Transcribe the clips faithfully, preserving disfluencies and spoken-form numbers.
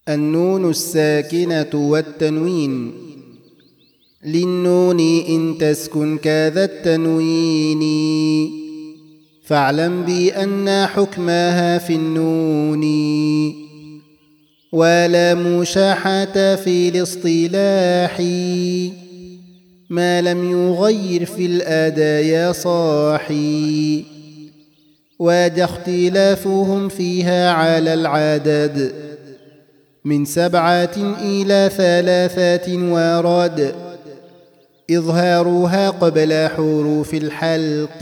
النون الساكنة والتنوين. للنون إن تسكن كذا التنوين، فاعلم بأن حكمها في النون، ولا مشاحة في الاصطلاح ما لم يغير في الأداء يا صاحي، وجه اختلافهم فيها على العدد من سبعة إلى ثلاثة ورد، إظهارها قبل حروف الحلق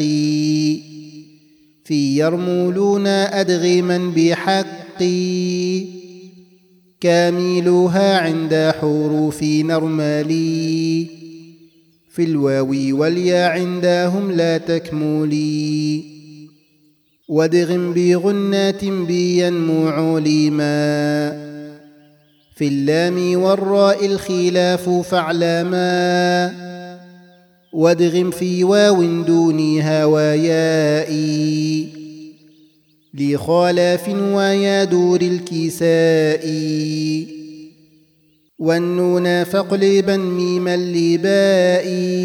في يرملون أدغما بحق، كاملها عند حروف نرملي في الواو والياء عندهم لا تكملي، وادغم بغنات بينمو لما في اللام والراء الخلاف فاعلما، وادغم في واو دونها وياء لخلاف ويا دور الكساء، والنون فاقلبا ميما لباء،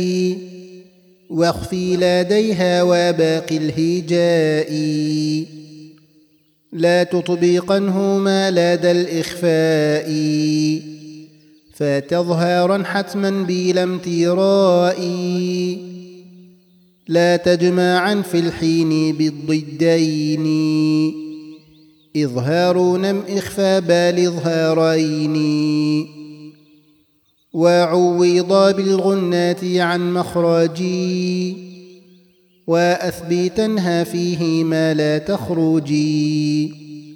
واخفي لديها وباقي الهجاء، لا تطبقنهما لدى الإخفاء فتظهرا حتما بلا امتراء، لا تجمعا في الحين بالضدين، إظهار نم إخفى بال إظهارين، وعوض بالغنات عن مخرجي، وأثبتنها فيه ما لا تخرجي،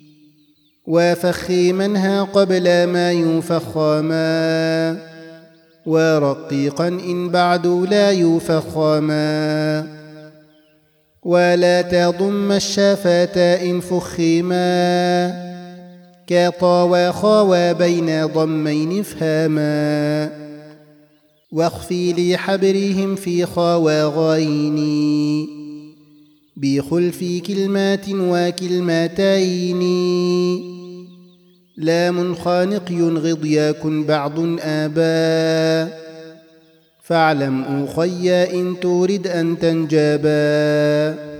وفخمنها قبل ما يفخما، ورقيقا إن بعد لا يفخما، ولا تضم الشفة إن فخما، كطا وخا وبين ضمين افهما، واخفي لحبرهم في خا وغين بخلف كلمات وكلمتين، لام خانق ينغض يكن بعض آبا، فاعلم أخي إن تريد أن تنجبا.